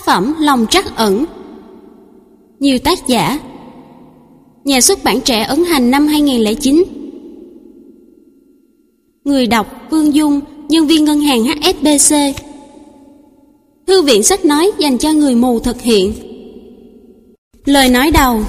Tác phẩm Lòng trắc ẩn. Nhiều tác giả. Nhà xuất bản Trẻ ấn hành năm 2009. Người đọc Phương Dung, nhân viên ngân hàng HSBC. Thư viện sách nói dành cho người mù thực hiện. Lời nói đầu.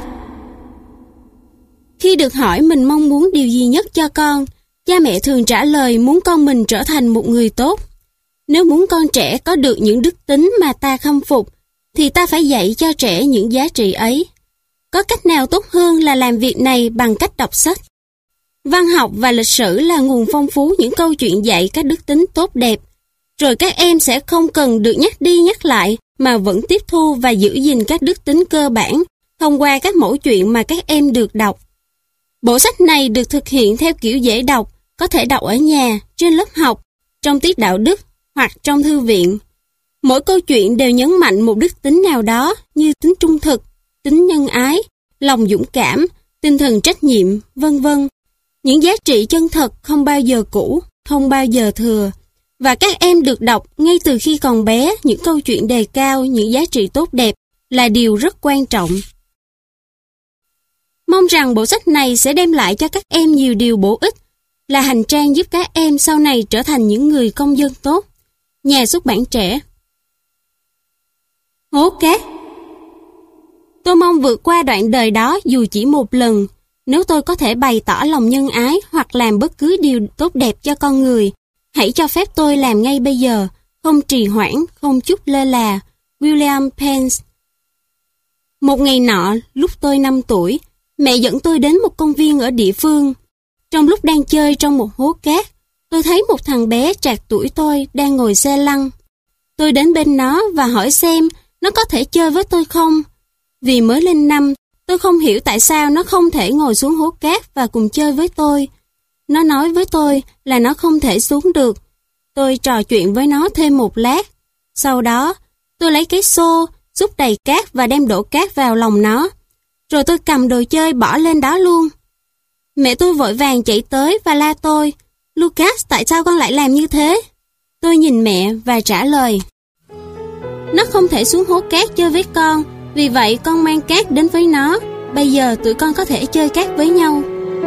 Khi được hỏi mình mong muốn điều gì nhất cho con, cha mẹ thường trả lời muốn con mình trở thành một người tốt. Nếu muốn con trẻ có được những đức tính mà ta khâm phục, thì ta phải dạy cho trẻ những giá trị ấy. Có cách nào tốt hơn là làm việc này bằng cách đọc sách? Văn học và lịch sử là nguồn phong phú những câu chuyện dạy các đức tính tốt đẹp. Rồi các em sẽ không cần được nhắc đi nhắc lại, mà vẫn tiếp thu và giữ gìn các đức tính cơ bản thông qua các mẫu chuyện mà các em được đọc. Bộ sách này được thực hiện theo kiểu dễ đọc, có thể đọc ở nhà, trên lớp học, trong tiết đạo đức hoặc trong thư viện. Mỗi câu chuyện đều nhấn mạnh một đức tính nào đó như tính trung thực, tính nhân ái, lòng dũng cảm, tinh thần trách nhiệm, vân vân. Những giá trị chân thật không bao giờ cũ, không bao giờ thừa. Và các em được đọc ngay từ khi còn bé những câu chuyện đề cao những giá trị tốt đẹp là điều rất quan trọng. Mong rằng bộ sách này sẽ đem lại cho các em nhiều điều bổ ích, là hành trang giúp các em sau này trở thành những người công dân tốt. Nhà xuất bản Trẻ. Hố cát. Tôi mong vượt qua đoạn đời đó dù chỉ một lần. Nếu tôi có thể bày tỏ lòng nhân ái hoặc làm bất cứ điều tốt đẹp cho con người, hãy cho phép tôi làm ngay bây giờ, không trì hoãn, không chút lơ là. William Penn. Một ngày nọ, lúc tôi 5 tuổi, mẹ dẫn tôi đến một công viên ở địa phương. Trong lúc đang chơi trong một hố cát, tôi thấy một thằng bé trạc tuổi tôi đang ngồi xe lăn. Tôi đến bên nó và hỏi xem nó có thể chơi với tôi không. Vì mới lên năm, tôi không hiểu tại sao nó không thể ngồi xuống hố cát và cùng chơi với tôi. Nó nói với tôi là nó không thể xuống được. Tôi trò chuyện với nó thêm một lát. Sau đó, tôi lấy cái xô, xúc đầy cát và đem đổ cát vào lòng nó. Rồi tôi cầm đồ chơi bỏ lên đó luôn. Mẹ tôi vội vàng chạy tới và la tôi. Lucas, tại sao con lại làm như thế? Tôi nhìn mẹ và trả lời. Nó không thể xuống hố cát chơi với con, vì vậy con mang cát đến với nó. Bây giờ tụi con có thể chơi cát với nhau.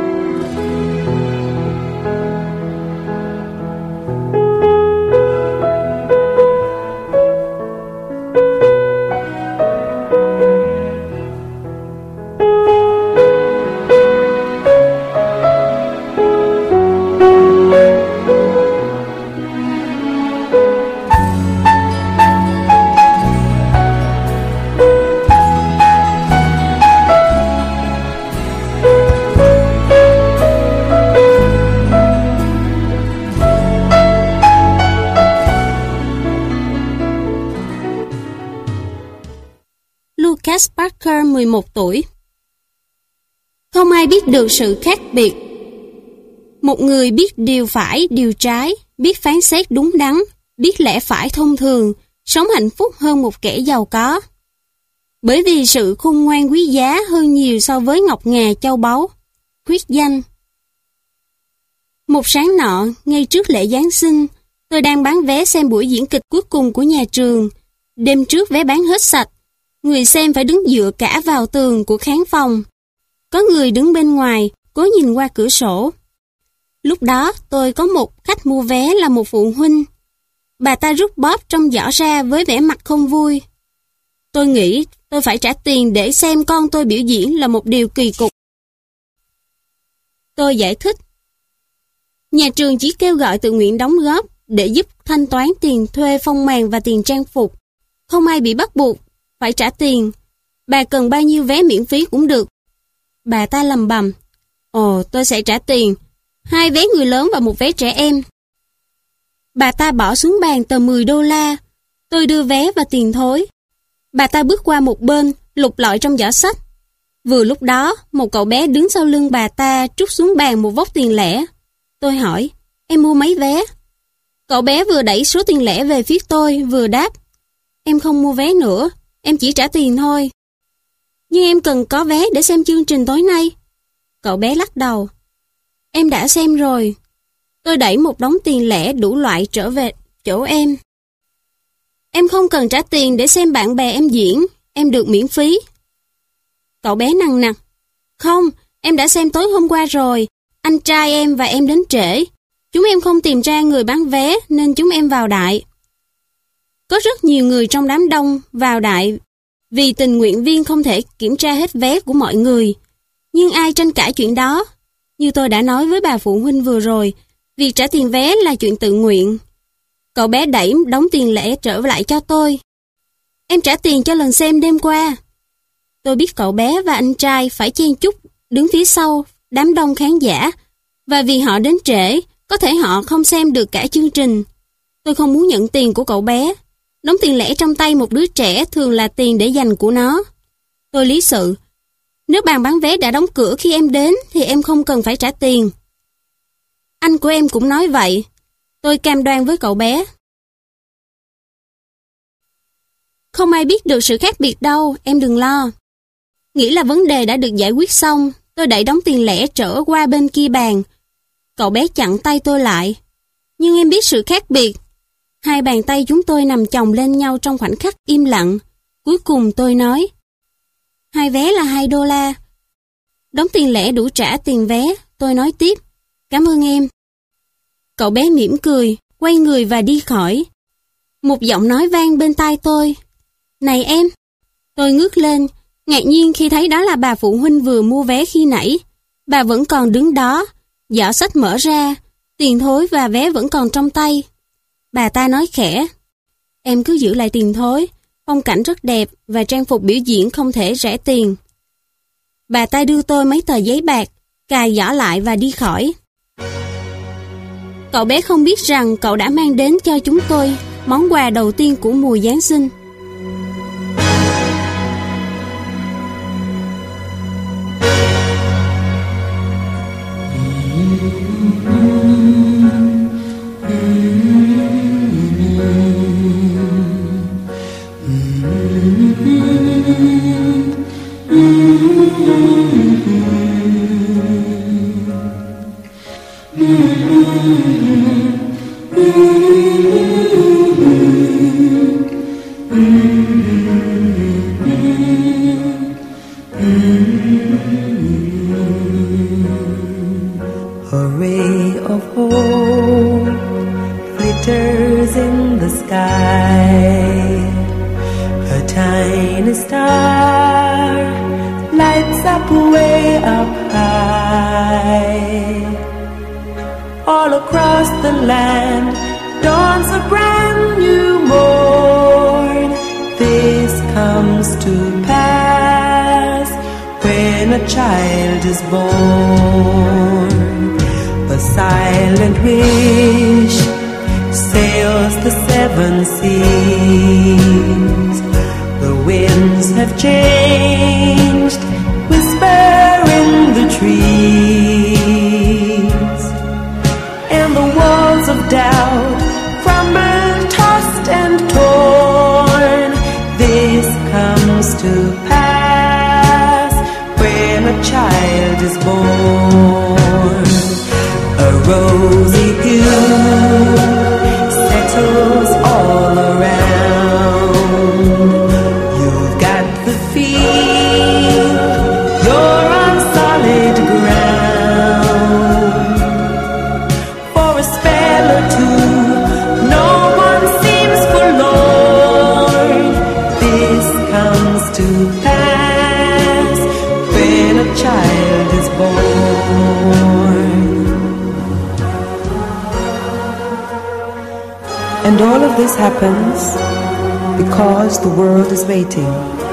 Lucas Parker 11 tuổi. Không ai biết được sự khác biệt. Một người biết điều phải, điều trái, biết phán xét đúng đắn, biết lẽ phải thông thường, sống hạnh phúc hơn một kẻ giàu có. Bởi vì sự khôn ngoan quý giá hơn nhiều so với ngọc ngà châu báu. Khuyết danh. Một sáng nọ, ngay trước lễ Giáng sinh, tôi đang bán vé xem buổi diễn kịch cuối cùng của nhà trường. Đêm trước vé bán hết sạch. Người xem phải đứng dựa cả vào tường của khán phòng. Có người đứng bên ngoài, cố nhìn qua cửa sổ. Lúc đó, tôi có một khách mua vé là một phụ huynh. Bà ta rút bóp trong giỏ ra với vẻ mặt không vui. Tôi nghĩ tôi phải trả tiền để xem con tôi biểu diễn là một điều kỳ cục. Tôi giải thích. Nhà trường chỉ kêu gọi tự nguyện đóng góp để giúp thanh toán tiền thuê phong màn và tiền trang phục. Không ai bị bắt buộc phải trả tiền. Bà cần bao nhiêu vé miễn phí cũng được. Bà ta lầm bầm. Ồ, tôi sẽ trả tiền. 2 vé người lớn và 1 vé trẻ em. Bà ta bỏ xuống bàn tờ $10. Tôi đưa vé và tiền thối. Bà ta bước qua một bên, lục lọi trong giỏ sách. Vừa lúc đó, một cậu bé đứng sau lưng bà ta trút xuống bàn một vốc tiền lẻ. Tôi hỏi, em mua mấy vé? Cậu bé vừa đẩy số tiền lẻ về phía tôi, vừa đáp. Em không mua vé nữa, em chỉ trả tiền thôi. Nhưng em cần có vé để xem chương trình tối nay. Cậu bé lắc đầu. Em đã xem rồi. Tôi đẩy một đống tiền lẻ đủ loại trở về chỗ em. Em không cần trả tiền để xem bạn bè em diễn, em được miễn phí. Cậu bé nằng nặc. Không, em đã xem tối hôm qua rồi, anh trai em và em đến trễ. Chúng em không tìm ra người bán vé nên chúng em vào đại. Có rất nhiều người trong đám đông vào đại vì tình nguyện viên không thể kiểm tra hết vé của mọi người. Nhưng ai tranh cãi chuyện đó? Như tôi đã nói với bà phụ huynh vừa rồi, việc trả tiền vé là chuyện tự nguyện. Cậu bé đẩy đống tiền lẻ trở lại cho tôi. Em trả tiền cho lần xem đêm qua. Tôi biết cậu bé và anh trai phải chen chúc đứng phía sau đám đông khán giả, và vì họ đến trễ, có thể họ không xem được cả chương trình. Tôi không muốn nhận tiền của cậu bé. Đống tiền lẻ trong tay một đứa trẻ thường là tiền để dành của nó. Tôi lý sự. Nếu bàn bán vé đã đóng cửa khi em đến thì em không cần phải trả tiền. Anh của em cũng nói vậy. Tôi cam đoan với cậu bé. Không ai biết được sự khác biệt đâu, em đừng lo. Nghĩ là vấn đề đã được giải quyết xong, tôi đẩy đống tiền lẻ trở qua bên kia bàn. Cậu bé chặn tay tôi lại. Nhưng em biết sự khác biệt. Hai bàn tay chúng tôi nằm chồng lên nhau trong khoảnh khắc im lặng. Cuối cùng tôi nói, 2 vé là $2. Đống tiền lẻ đủ trả tiền vé. Tôi nói tiếp, cảm ơn em. Cậu bé mỉm cười, quay người và đi khỏi. Một giọng nói vang bên tai tôi, này em. Tôi ngước lên, ngạc nhiên khi thấy đó là bà phụ huynh vừa mua vé khi nãy. Bà vẫn còn đứng đó, giỏ xách mở ra, tiền thối và vé vẫn còn trong tay. Bà ta nói khẽ, em cứ giữ lại tiền thối, phong cảnh rất đẹp và trang phục biểu diễn không thể rẻ tiền. Bà ta đưa tôi mấy tờ giấy bạc, cài giỏ lại và đi khỏi. Cậu bé không biết rằng cậu đã mang đến cho chúng tôi món quà đầu tiên của mùa Giáng sinh. A ray of hope glitters in the sky. A tiny star lights up way up high. All across the land dawns a brand new morn. This comes to pass when a child is born. A silent wish sails the 7 seas. The winds have changed, whisper in the trees, and the walls of doubt crumble, tossed and torn. This comes to pass when a child is born. A rosy hue settles all around. You've got the feel you're on solid ground. For a spell or two, no one seems forlorn. This comes to pass when a child is born. And all of this happens because the world is waiting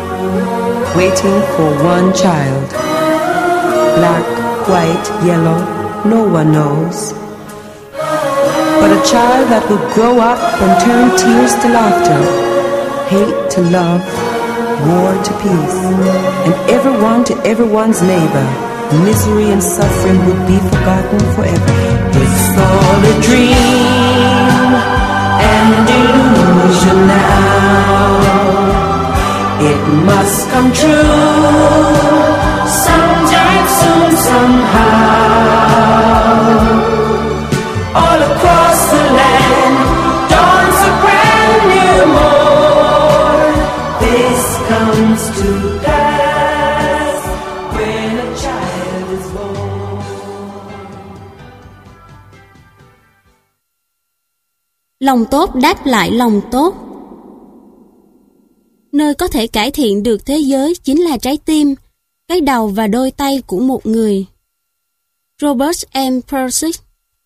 for one child. Black, white, yellow, no one knows. But a child that will grow up and turn tears to laughter, hate to love, war to peace, and everyone to everyone's neighbor. Misery and suffering would be forgotten forever. It's all a dream and illusion now. It must come true sometime soon, somehow. All across the land dawns a brand new morn. comes to pass when a child is born. Lòng tốt đáp lại lòng tốt. Nơi có thể cải thiện được thế giới chính là trái tim, cái đầu và đôi tay của một người. Robert M. Persic.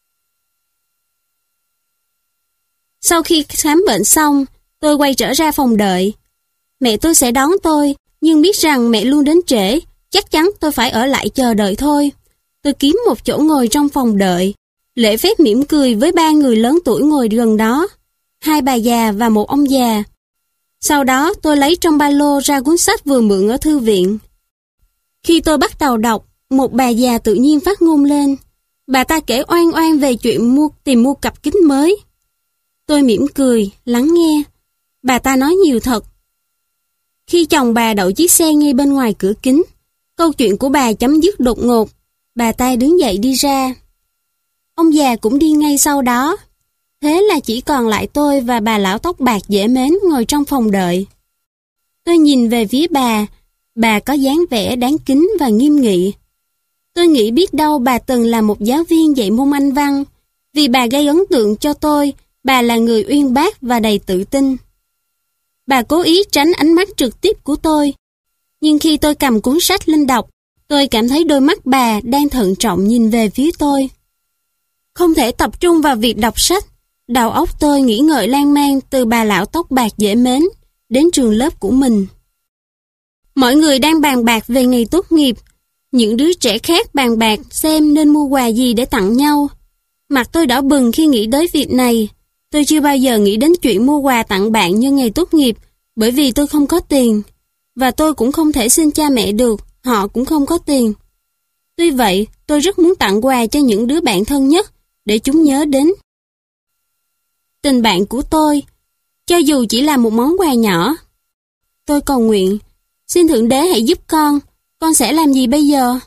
Sau khi khám bệnh xong, tôi quay trở ra phòng đợi. Mẹ tôi sẽ đón tôi, nhưng biết rằng mẹ luôn đến trễ, chắc chắn tôi phải ở lại chờ đợi thôi. Tôi kiếm một chỗ ngồi trong phòng đợi, lễ phép mỉm cười với 3 người lớn tuổi ngồi gần đó, 2 bà già và một ông già. Sau đó tôi lấy trong ba lô ra cuốn sách vừa mượn ở thư viện. Khi tôi bắt đầu đọc, một bà già tự nhiên phát ngôn lên. Bà ta kể oan oan về chuyện tìm mua cặp kính mới. Tôi mỉm cười, lắng nghe. Bà ta nói nhiều thật. Khi chồng bà đậu chiếc xe ngay bên ngoài cửa kính, câu chuyện của bà chấm dứt đột ngột. Bà ta đứng dậy đi ra. Ông già cũng đi ngay sau đó. Thế là chỉ còn lại tôi và bà lão tóc bạc dễ mến ngồi trong phòng đợi. Tôi nhìn về phía bà có dáng vẻ đáng kính và nghiêm nghị. Tôi nghĩ biết đâu bà từng là một giáo viên dạy môn Anh văn. Vì bà gây ấn tượng cho tôi, bà là người uyên bác và đầy tự tin. Bà cố ý tránh ánh mắt trực tiếp của tôi. Nhưng khi tôi cầm cuốn sách lên đọc, tôi cảm thấy đôi mắt bà đang thận trọng nhìn về phía tôi. Không thể tập trung vào việc đọc sách. Đầu óc tôi nghĩ ngợi lan man từ bà lão tóc bạc dễ mến đến trường lớp của mình. Mọi người đang bàn bạc về ngày tốt nghiệp. Những đứa trẻ khác bàn bạc xem nên mua quà gì để tặng nhau. Mặt tôi đỏ bừng khi nghĩ tới việc này. Tôi chưa bao giờ nghĩ đến chuyện mua quà tặng bạn nhân ngày tốt nghiệp, bởi vì tôi không có tiền. Và tôi cũng không thể xin cha mẹ được, họ cũng không có tiền. Tuy vậy, tôi rất muốn tặng quà cho những đứa bạn thân nhất, để chúng nhớ đến tình bạn của tôi, cho dù chỉ là một món quà nhỏ. Tôi cầu nguyện, xin Thượng Đế hãy giúp con sẽ làm gì bây giờ?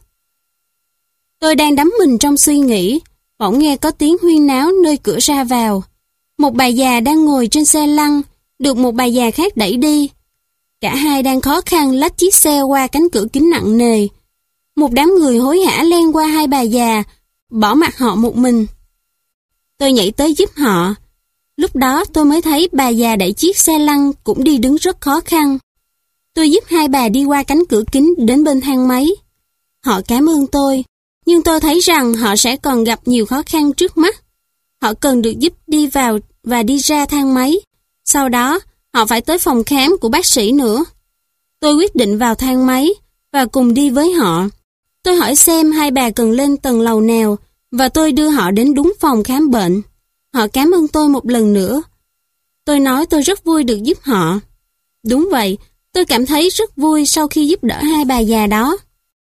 Tôi đang đắm mình trong suy nghĩ, bỗng nghe có tiếng huyên náo nơi cửa ra vào. Một bà già đang ngồi trên xe lăn, được một bà già khác đẩy đi. Cả hai đang khó khăn lách chiếc xe qua cánh cửa kính nặng nề. Một đám người hối hả len qua hai bà già, bỏ mặc họ một mình. Tôi nhảy tới giúp họ. Lúc đó tôi mới thấy bà già đẩy chiếc xe lăn cũng đi đứng rất khó khăn. Tôi giúp hai bà đi qua cánh cửa kính đến bên thang máy. Họ cảm ơn tôi, nhưng tôi thấy rằng họ sẽ còn gặp nhiều khó khăn trước mắt. Họ cần được giúp đi vào và đi ra thang máy. Sau đó, họ phải tới phòng khám của bác sĩ nữa. Tôi quyết định vào thang máy và cùng đi với họ. Tôi hỏi xem hai bà cần lên tầng lầu nào và tôi đưa họ đến đúng phòng khám bệnh. Họ cảm ơn tôi một lần nữa. Tôi nói tôi rất vui được giúp họ. Đúng vậy, tôi cảm thấy rất vui sau khi giúp đỡ hai bà già đó.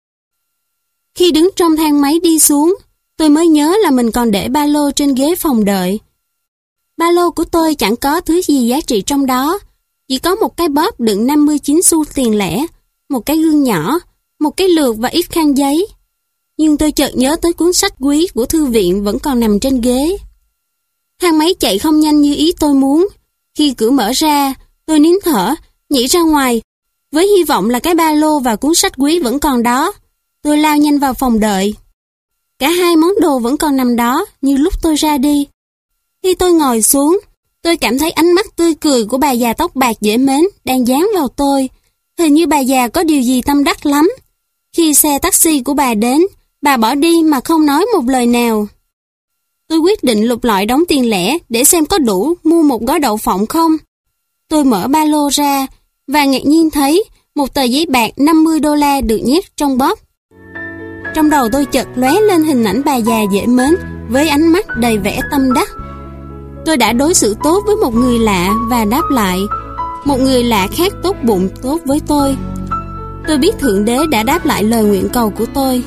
Khi đứng trong thang máy đi xuống, tôi mới nhớ là mình còn để ba lô trên ghế phòng đợi. Ba lô của tôi chẳng có thứ gì giá trị trong đó. Chỉ có một cái bóp đựng 59 xu tiền lẻ, một cái gương nhỏ, một cái lược và ít khăn giấy. Nhưng tôi chợt nhớ tới cuốn sách quý của thư viện vẫn còn nằm trên ghế. Thang máy chạy không nhanh như ý tôi muốn. Khi cửa mở ra, tôi nín thở, nhảy ra ngoài. Với hy vọng là cái ba lô và cuốn sách quý vẫn còn đó, tôi lao nhanh vào phòng đợi. Cả hai món đồ vẫn còn nằm đó như lúc tôi ra đi. Khi tôi ngồi xuống, tôi cảm thấy ánh mắt tươi cười của bà già tóc bạc dễ mến đang dán vào tôi. Hình như bà già có điều gì tâm đắc lắm. Khi xe taxi của bà đến, bà bỏ đi mà không nói một lời nào. Tôi quyết định lục lọi đóng tiền lẻ để xem có đủ mua một gói đậu phộng không. Tôi mở ba lô ra và ngạc nhiên thấy một tờ giấy bạc $50 được nhét trong bóp. Trong đầu tôi chợt lóe lên hình ảnh bà già dễ mến với ánh mắt đầy vẻ tâm đắc. Tôi đã đối xử tốt với một người lạ và đáp lại, một người lạ khác tốt bụng tốt với tôi. Tôi biết Thượng Đế đã đáp lại lời nguyện cầu của tôi.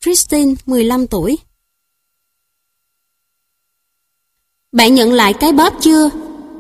Christine, 15 tuổi. Bạn nhận lại cái bóp chưa?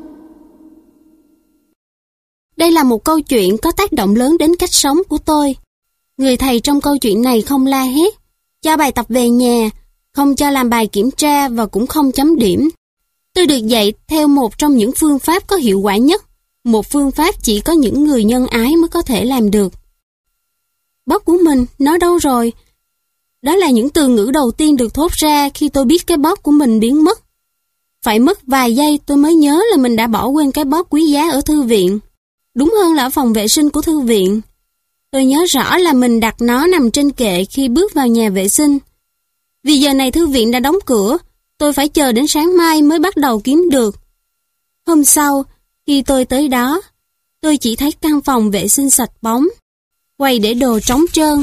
Đây là một câu chuyện có tác động lớn đến cách sống của tôi. Người thầy trong câu chuyện này không la hét, cho bài tập về nhà, không cho làm bài kiểm tra và cũng không chấm điểm. Tôi được dạy theo một trong những phương pháp có hiệu quả nhất, một phương pháp chỉ có những người nhân ái mới có thể làm được. Bóp của mình, nó đâu rồi? Đó là những từ ngữ đầu tiên được thốt ra khi tôi biết cái bóp của mình biến mất. Phải mất vài giây tôi mới nhớ là mình đã bỏ quên cái bóp quý giá ở thư viện. Đúng hơn là ở phòng vệ sinh của thư viện. Tôi nhớ rõ là mình đặt nó nằm trên kệ khi bước vào nhà vệ sinh. Vì giờ này thư viện đã đóng cửa, tôi phải chờ đến sáng mai mới bắt đầu kiếm được. Hôm sau, khi tôi tới đó, tôi chỉ thấy căn phòng vệ sinh sạch bóng, quầy để đồ trống trơn,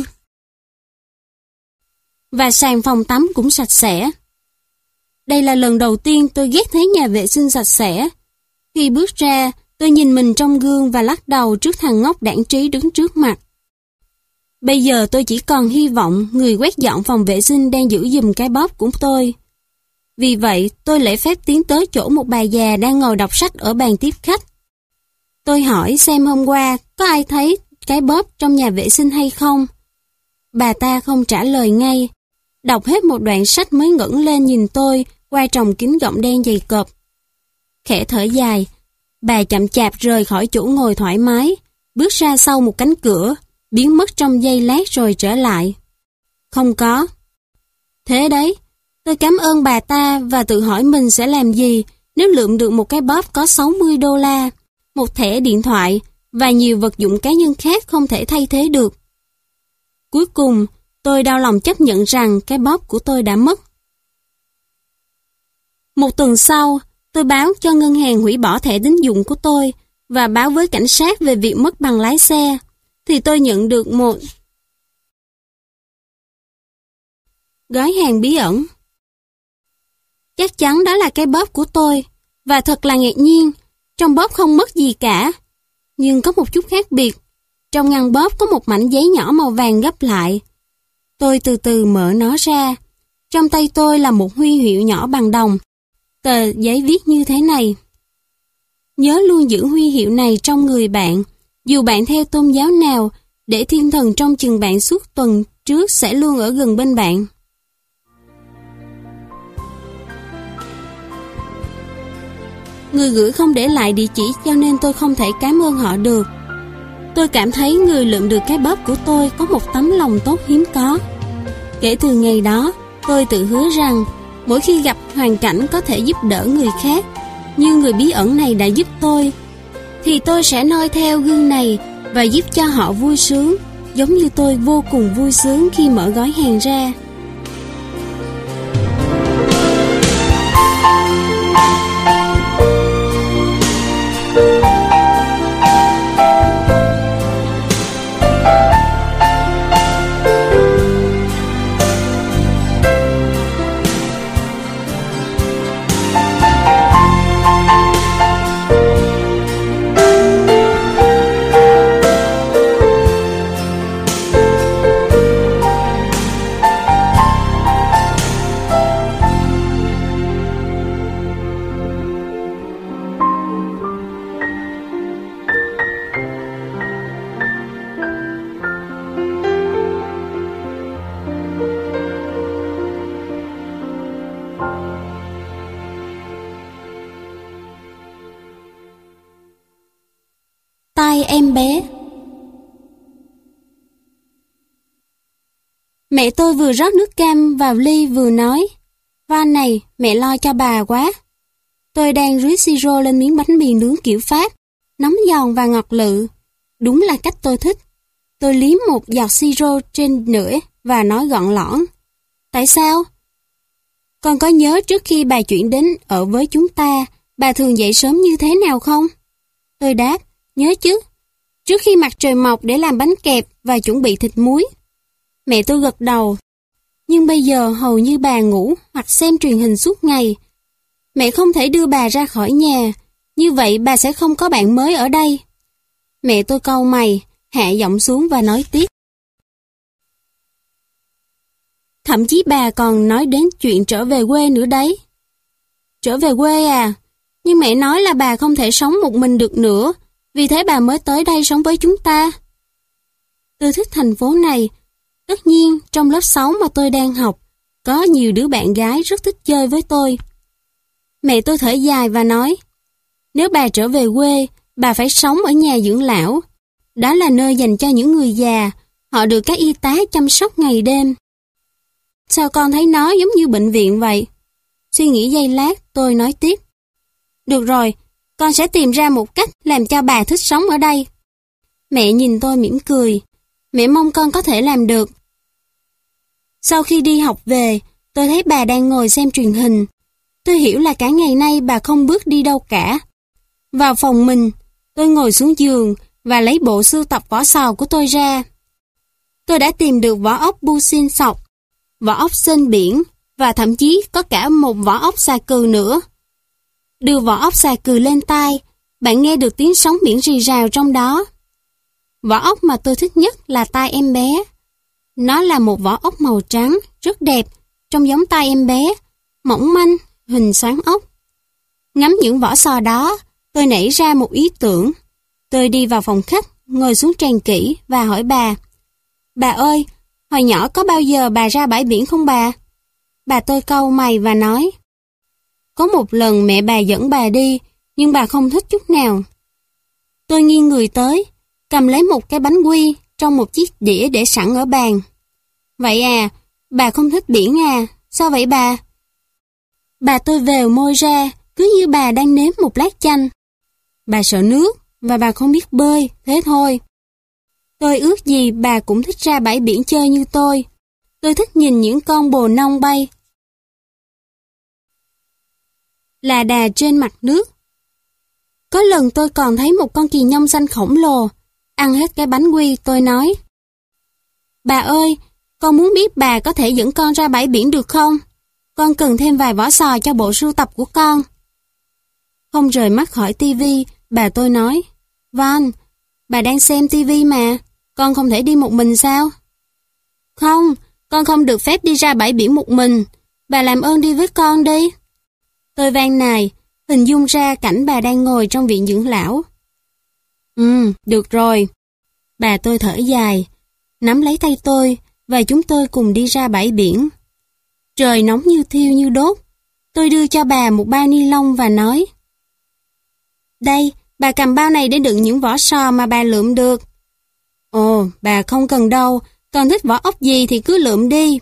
và sàn phòng tắm cũng sạch sẽ. Đây là lần đầu tiên tôi ghét thấy nhà vệ sinh sạch sẽ. Khi bước ra, tôi nhìn mình trong gương và lắc đầu trước thằng ngốc đãng trí đứng trước mặt. Bây giờ tôi chỉ còn hy vọng người quét dọn phòng vệ sinh đang giữ giùm cái bóp của tôi. Vì vậy, tôi lễ phép tiến tới chỗ một bà già đang ngồi đọc sách ở bàn tiếp khách. Tôi hỏi xem hôm qua có ai thấy cái bóp trong nhà vệ sinh hay không. Bà ta không trả lời ngay. Đọc hết một đoạn sách mới ngẩng lên nhìn tôi qua tròng kính gọng đen dày cộp. Khẽ thở dài, bà chậm chạp rời khỏi chỗ ngồi thoải mái, bước ra sau một cánh cửa, biến mất trong giây lát rồi trở lại. Không có. Thế đấy, tôi cảm ơn bà ta và tự hỏi mình sẽ làm gì nếu lượm được một cái bóp có $60, một thẻ điện thoại và nhiều vật dụng cá nhân khác không thể thay thế được. Cuối cùng, tôi đau lòng chấp nhận rằng cái bóp của tôi đã mất. Một tuần sau, tôi báo cho ngân hàng hủy bỏ thẻ tín dụng của tôi và báo với cảnh sát về việc mất bằng lái xe, thì tôi nhận được một gói hàng bí ẩn. Chắc chắn đó là cái bóp của tôi, và thật là ngạc nhiên, trong bóp không mất gì cả. Nhưng có một chút khác biệt, trong ngăn bóp có một mảnh giấy nhỏ màu vàng gấp lại. Tôi từ từ mở nó ra, trong tay tôi là một huy hiệu nhỏ bằng đồng. Tờ giấy viết như thế này: nhớ luôn giữ huy hiệu này trong người bạn, dù bạn theo tôn giáo nào, để thiên thần trong chừng bạn suốt tuần trước sẽ luôn ở gần bên bạn. Người gửi không để lại địa chỉ cho nên tôi không thể cảm ơn họ được. Tôi cảm thấy người lượm được cái bóp của tôi có một tấm lòng tốt hiếm có. Kể từ ngày đó, tôi tự hứa rằng mỗi khi gặp hoàn cảnh có thể giúp đỡ người khác, như người bí ẩn này đã giúp tôi, thì tôi sẽ noi theo gương này và giúp cho họ vui sướng, giống như tôi vô cùng vui sướng khi mở gói hàng ra. Tai em bé. Mẹ tôi vừa rót nước cam vào ly vừa nói: "Van này, mẹ lo cho bà quá." Tôi đang rưới siro lên miếng bánh mì nướng kiểu Pháp, nóng giòn và ngọt lự. Đúng là cách tôi thích. Tôi liếm một giọt siro trên nửa và nói gọn lõn: "Tại sao? Con có nhớ trước khi bà chuyển đến ở với chúng ta, bà thường dậy sớm như thế nào không?" Tôi đáp: "Nhớ chứ. Trước khi mặt trời mọc để làm bánh kẹp và chuẩn bị thịt muối." Mẹ tôi gật đầu. "Nhưng bây giờ hầu như bà ngủ hoặc xem truyền hình suốt ngày. Mẹ không thể đưa bà ra khỏi nhà, như vậy bà sẽ không có bạn mới ở đây." Mẹ tôi cau mày, hạ giọng xuống và nói tiếp: Thậm chí bà còn nói đến chuyện trở về quê nữa đấy. Trở về quê à? Nhưng mẹ nói là bà không thể sống một mình được nữa, vì thế bà mới tới đây sống với chúng ta. Tôi thích thành phố này. Tất nhiên, trong lớp 6 mà tôi đang học, có nhiều đứa bạn gái rất thích chơi với tôi. Mẹ tôi thở dài và nói, nếu bà trở về quê, bà phải sống ở nhà dưỡng lão. Đó là nơi dành cho những người già, họ được các y tá chăm sóc ngày đêm. Sao con thấy nó giống như bệnh viện vậy? Suy nghĩ giây lát, tôi nói tiếp. Được rồi, con sẽ tìm ra một cách làm cho bà thích sống ở đây. Mẹ nhìn tôi mỉm cười. Mẹ mong con có thể làm được. Sau khi đi học về, tôi thấy bà đang ngồi xem truyền hình. Tôi hiểu là cả ngày nay bà không bước đi đâu cả. Vào phòng mình, tôi ngồi xuống giường và lấy bộ sưu tập vỏ sò của tôi ra. Tôi đã tìm được vỏ ốc bu xin sọc, vỏ ốc sên biển và thậm chí có cả một vỏ ốc xà cừ nữa. Đưa vỏ ốc xà cừ lên tai, bạn nghe được tiếng sóng biển rì rào trong đó. Vỏ ốc mà tôi thích nhất là tai em bé. Nó là một vỏ ốc màu trắng, rất đẹp, trông giống tai em bé, mỏng manh, hình xoắn ốc. Ngắm những vỏ sò đó, tôi nảy ra một ý tưởng. Tôi đi vào phòng khách, ngồi xuống tràn kỹ và hỏi bà. Bà ơi, hồi nhỏ có bao giờ bà ra bãi biển không bà? Bà tôi cau mày và nói. Có một lần mẹ bà dẫn bà đi, nhưng bà không thích chút nào. Tôi nghiêng người tới, cầm lấy một cái bánh quy trong một chiếc đĩa để sẵn ở bàn. Vậy à, bà không thích biển à? Sao vậy bà? Bà tôi vèo môi ra, cứ như bà đang nếm một lát chanh. Bà sợ nước và bà không biết bơi, thế thôi. Tôi ước gì bà cũng thích ra bãi biển chơi như tôi. Tôi thích nhìn những con bồ nông bay là đà trên mặt nước. Có lần tôi còn thấy một con kỳ nhông xanh khổng lồ. Ăn hết cái bánh quy, tôi nói. Bà ơi, con muốn biết bà có thể dẫn con ra bãi biển được không? Con cần thêm vài vỏ sò cho bộ sưu tập của con. Không rời mắt khỏi tivi, bà tôi nói. Van, bà đang xem tivi mà, con không thể đi một mình sao? Không, con không được phép đi ra bãi biển một mình. Bà làm ơn đi với con đi. Tôi van nài, hình dung ra cảnh bà đang ngồi trong viện dưỡng lão. Được rồi. Bà tôi thở dài, nắm lấy tay tôi và chúng tôi cùng đi ra bãi biển. Trời nóng như thiêu như đốt. Tôi đưa cho bà một bao ni lông và nói. Đây, bà cầm bao này để đựng những vỏ sò mà bà lượm được. Ồ, bà không cần đâu, con thích vỏ ốc gì thì cứ lượm đi.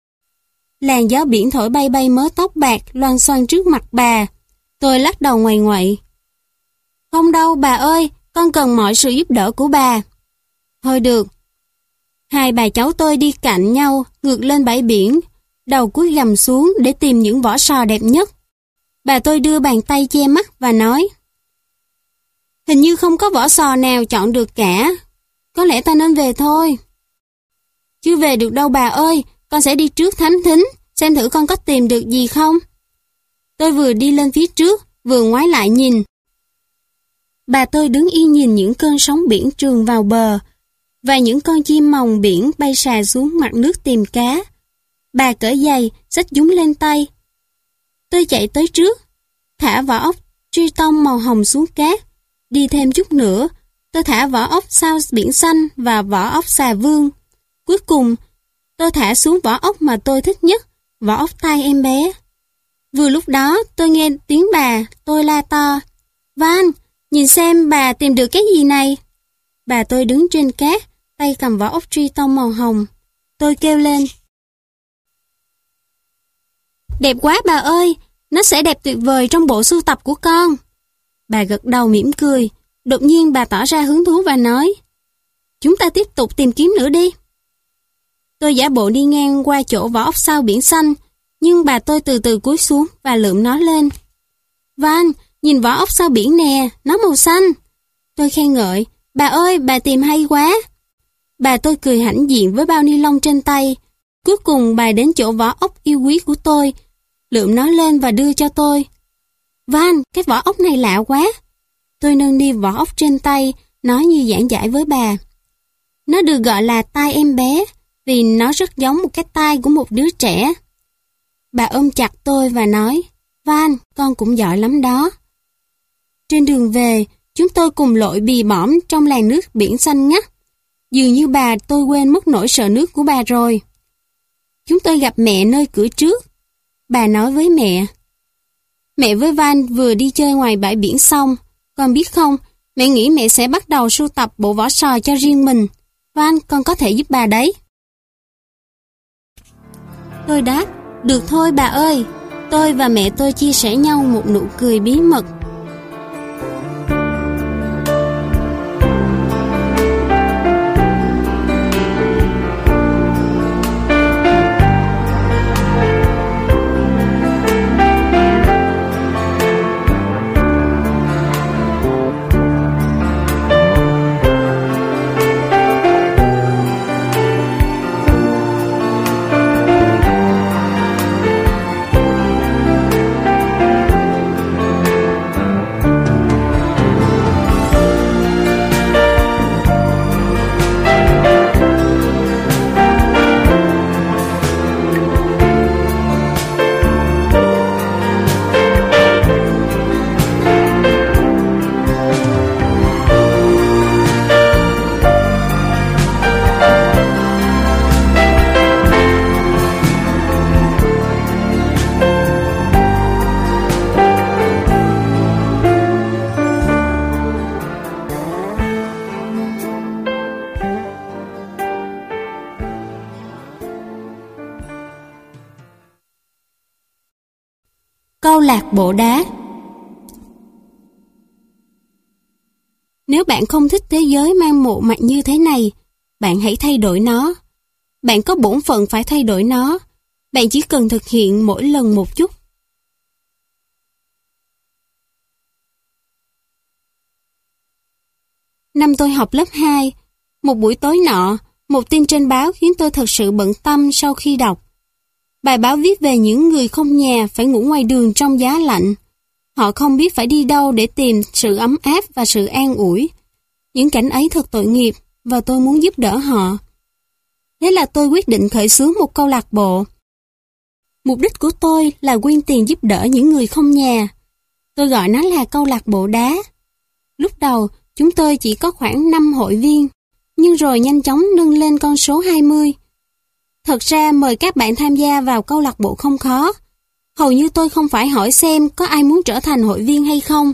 Làn gió biển thổi bay bay mớ tóc bạc loang xoang trước mặt bà. Tôi lắc đầu ngoại ngoại. Không đâu bà ơi, con cần mọi sự giúp đỡ của bà. Thôi được. Hai bà cháu tôi đi cạnh nhau, ngược lên bãi biển, đầu cúi gằm xuống để tìm những vỏ sò đẹp nhất. Bà tôi đưa bàn tay che mắt và nói. Hình như không có vỏ sò nào chọn được cả. Có lẽ ta nên về thôi. Chưa về được đâu bà ơi, con sẽ đi trước thám thính, xem thử con có tìm được gì không. Tôi vừa đi lên phía trước, vừa ngoái lại nhìn. Bà tôi đứng yên nhìn những cơn sóng biển trườn vào bờ, và những con chim mòng biển bay xà xuống mặt nước tìm cá. Bà cởi giày, xách dúng lên tay. Tôi chạy tới trước, thả vỏ ốc truy tông màu hồng xuống cát. Đi thêm chút nữa, tôi thả vỏ ốc sao biển xanh và vỏ ốc xà vương. Cuối cùng, tôi thả xuống vỏ ốc mà tôi thích nhất, vỏ ốc tai em bé. Vừa lúc đó, tôi nghe tiếng bà, tôi la to. Van, nhìn xem bà tìm được cái gì này. Bà tôi đứng trên cát, tay cầm vỏ ốc truy tông màu hồng. Tôi kêu lên. Đẹp quá bà ơi, nó sẽ đẹp tuyệt vời trong bộ sưu tập của con. Bà gật đầu mỉm cười. Đột nhiên bà tỏ ra hứng thú và nói. Chúng ta tiếp tục tìm kiếm nữa đi. Tôi giả bộ đi ngang qua chỗ vỏ ốc sao biển xanh, nhưng bà tôi từ từ cúi xuống và lượm nó lên. Van, nhìn vỏ ốc sao biển nè, nó màu xanh. Tôi khen ngợi. Bà ơi, bà tìm hay quá. Bà tôi cười hãnh diện với bao ni lông trên tay. Cuối cùng bà đến chỗ vỏ ốc yêu quý của tôi, lượm nó lên và đưa cho tôi. Van, cái vỏ ốc này lạ quá. Tôi nâng niu vỏ ốc trên tay, nói như giảng giải với bà. Nó được gọi là tai em bé, vì nó rất giống một cái tai của một đứa trẻ. Bà ôm chặt tôi và nói, Van, con cũng giỏi lắm đó. Trên đường về, chúng tôi cùng lội bì bõm trong làn nước biển xanh ngắt. Dường như tôi quên mất nỗi sợ nước của bà rồi. Chúng tôi gặp mẹ nơi cửa trước. Bà nói với mẹ với Van vừa đi chơi ngoài bãi biển xong. Con biết không, mẹ nghĩ mẹ sẽ bắt đầu sưu tập bộ vỏ sò cho riêng mình. Van, con có thể giúp bà đấy. Tôi đáp, được thôi bà ơi. Tôi và mẹ tôi chia sẻ nhau một nụ cười bí mật. Câu lạc bộ đá. Nếu bạn không thích thế giới mang bộ mặt như thế này, bạn hãy thay đổi nó. Bạn có bổn phận phải thay đổi nó. Bạn chỉ cần thực hiện mỗi lần một chút. Năm tôi học lớp 2, một buổi tối nọ, một tin trên báo khiến tôi thật sự bận tâm sau khi đọc. Bài báo viết về những người không nhà phải ngủ ngoài đường trong giá lạnh. Họ không biết phải đi đâu để tìm sự ấm áp và sự an ủi. Những cảnh ấy thật tội nghiệp và tôi muốn giúp đỡ họ. Thế là tôi quyết định khởi xướng một câu lạc bộ. Mục đích của tôi là quyên tiền giúp đỡ những người không nhà. Tôi gọi nó là câu lạc bộ đá. Lúc đầu, chúng tôi chỉ có khoảng 5 hội viên, nhưng rồi nhanh chóng nâng lên con số 20. Thật ra mời các bạn tham gia vào câu lạc bộ không khó. Hầu như tôi không phải hỏi xem có ai muốn trở thành hội viên hay không.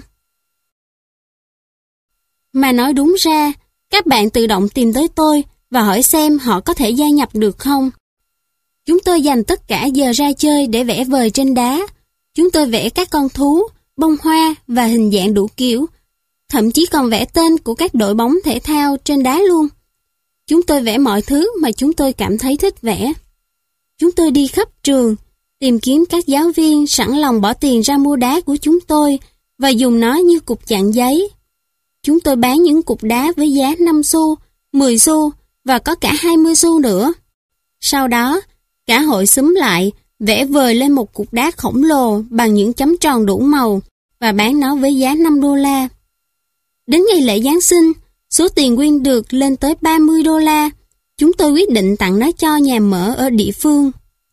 Mà nói đúng ra, các bạn tự động tìm tới tôi và hỏi xem họ có thể gia nhập được không. Chúng tôi dành tất cả giờ ra chơi để vẽ vời trên đá. Chúng tôi vẽ các con thú, bông hoa và hình dạng đủ kiểu. Thậm chí còn vẽ tên của các đội bóng thể thao trên đá luôn. Chúng tôi vẽ mọi thứ mà chúng tôi cảm thấy thích vẽ. Chúng tôi đi khắp trường, tìm kiếm các giáo viên sẵn lòng bỏ tiền ra mua đá của chúng tôi và dùng nó như cục chặn giấy. Chúng tôi bán những cục đá với giá 5 xu, 10 xu và có cả 20 xu nữa. Sau đó, cả hội xúm lại, vẽ vời lên một cục đá khổng lồ bằng những chấm tròn đủ màu và bán nó với giá 5 đô la. Đến ngày lễ Giáng sinh, số tiền quyên được lên tới 30 đô la. Chúng tôi quyết định tặng nó cho nhà mở ở địa phương.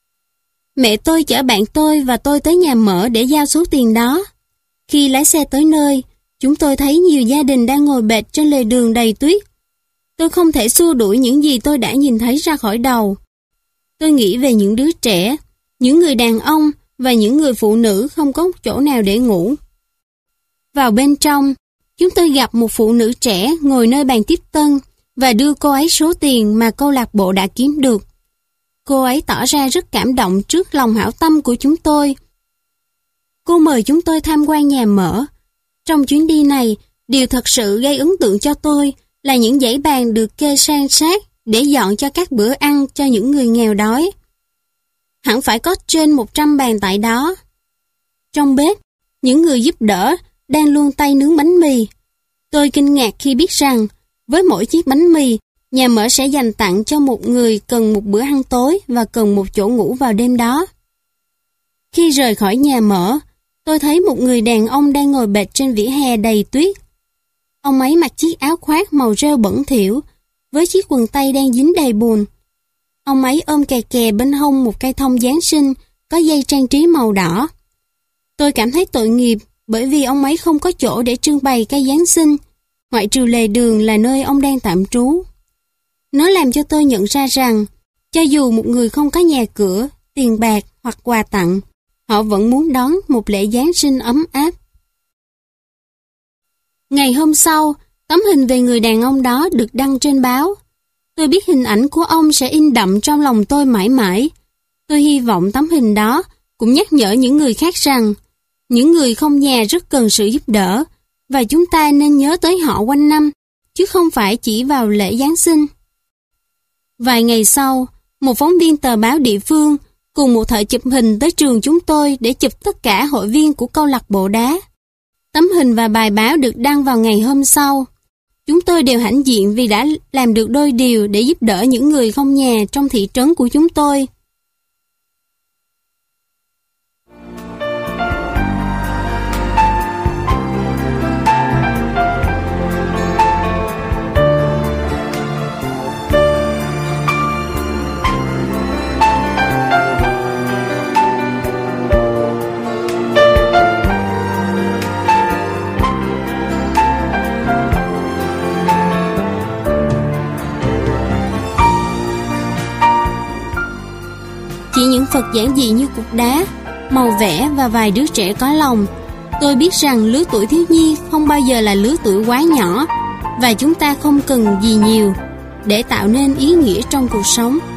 Mẹ tôi chở bạn tôi và tôi tới nhà mở để giao số tiền đó. Khi lái xe tới nơi, chúng tôi thấy nhiều gia đình đang ngồi bệt trên lề đường đầy tuyết. Tôi không thể xua đuổi những gì tôi đã nhìn thấy ra khỏi đầu. Tôi nghĩ về những đứa trẻ, những người đàn ông và những người phụ nữ không có chỗ nào để ngủ. Vào bên trong, chúng tôi gặp một phụ nữ trẻ ngồi nơi bàn tiếp tân và đưa cô ấy số tiền mà câu lạc bộ đã kiếm được. Cô ấy tỏ ra rất cảm động trước lòng hảo tâm của chúng tôi. Cô mời chúng tôi tham quan nhà mở. Trong chuyến đi này, điều thật sự gây ấn tượng cho tôi là những dãy bàn được kê san sát để dọn cho các bữa ăn cho những người nghèo đói. Hẳn phải có trên 100 bàn tại đó. Trong bếp, những người giúp đỡ đang luôn tay nướng bánh mì. Tôi kinh ngạc khi biết rằng, với mỗi chiếc bánh mì, nhà mở sẽ dành tặng cho một người cần một bữa ăn tối và cần một chỗ ngủ vào đêm đó. Khi rời khỏi nhà mở, tôi thấy một người đàn ông đang ngồi bệt trên vỉa hè đầy tuyết. Ông ấy mặc chiếc áo khoác màu rêu bẩn thỉu, với chiếc quần tây đang dính đầy bùn. Ông ấy ôm kè kè bên hông một cây thông Giáng sinh có dây trang trí màu đỏ. Tôi cảm thấy tội nghiệp bởi vì ông ấy không có chỗ để trưng bày cây Giáng sinh, ngoại trừ lề đường là nơi ông đang tạm trú. Nó làm cho tôi nhận ra rằng, cho dù một người không có nhà cửa, tiền bạc hoặc quà tặng, họ vẫn muốn đón một lễ Giáng sinh ấm áp. Ngày hôm sau, tấm hình về người đàn ông đó được đăng trên báo. Tôi biết hình ảnh của ông sẽ in đậm trong lòng tôi mãi mãi. Tôi hy vọng tấm hình đó cũng nhắc nhở những người khác rằng, những người không nhà rất cần sự giúp đỡ, và chúng ta nên nhớ tới họ quanh năm, chứ không phải chỉ vào lễ Giáng sinh. Vài ngày sau, một phóng viên tờ báo địa phương cùng một thợ chụp hình tới trường chúng tôi để chụp tất cả hội viên của câu lạc bộ đá. Tấm hình và bài báo được đăng vào ngày hôm sau. Chúng tôi đều hãnh diện vì đã làm được đôi điều để giúp đỡ những người không nhà trong thị trấn của chúng tôi. Chỉ những Phật giản dị như cục đá, màu vẽ và vài đứa trẻ có lòng. Tôi biết rằng lứa tuổi thiếu nhi không bao giờ là lứa tuổi quá nhỏ, và chúng ta không cần gì nhiều để tạo nên ý nghĩa trong cuộc sống.